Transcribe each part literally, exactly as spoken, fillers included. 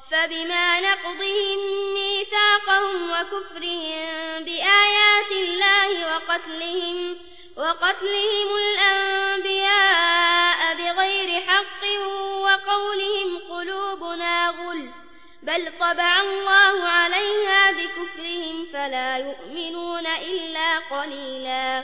فبما نقضهم ميثاقهم وكفرهم بآيات الله وقتلهم, وقتلهم الأنبياء بغير حق وقولهم قلوبنا غلف بل طبع الله عليها بكفرهم فلا يؤمنون إلا قليلا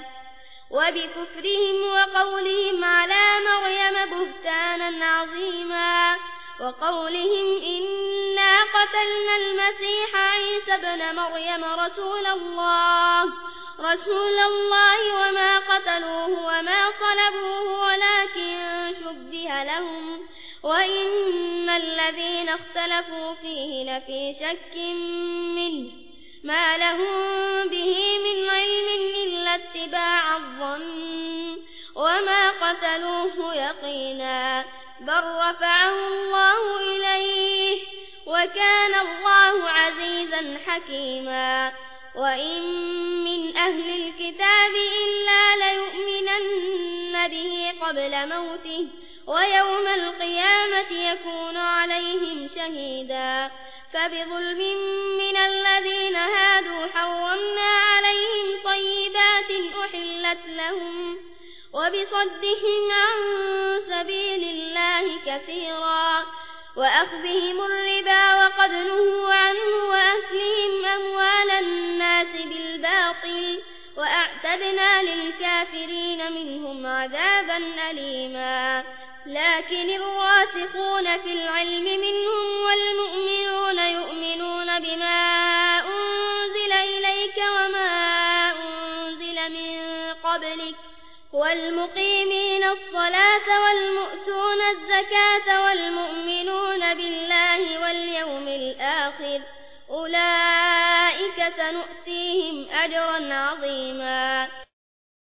وبكفرهم وقولهم على مريم بهتانا عظيما وقولهم إنا قتلنا المسيح عيسى ابن مريم رسول الله رسول الله وما قتلوه وما صلبوه ولكن شبه لهم وإن الذين اختلفوا فيه لفي شك منه ما لهم به من علم إلا اتباع الظن وما قتلوه يقينا بل رفعه الله إليه وكان الله عزيزا حكيما وإن من أهل الكتاب إلا ليؤمنن به قبل موته ويوم القيامة يكون عليهم شهيدا فبظلم من الذين هادوا حرمنا عليهم طيبات أحلت لهم وبصدهم عن سبيل الله كثيرا وأخذهم الربا وقد نهوا عنه وأكلهم أموال الناس بالباطل وأعتدنا للكافرين منهم عذابا أليما لكن الراسخون في العلم منهم والمؤمنون يؤمنون بما أنزل إليك وما أنزل من قبلك والمقيمين الصلاة والمؤتون الزكاة والمؤمنون بالله واليوم الآخر أولئك سنؤتيهم أجرا عظيما.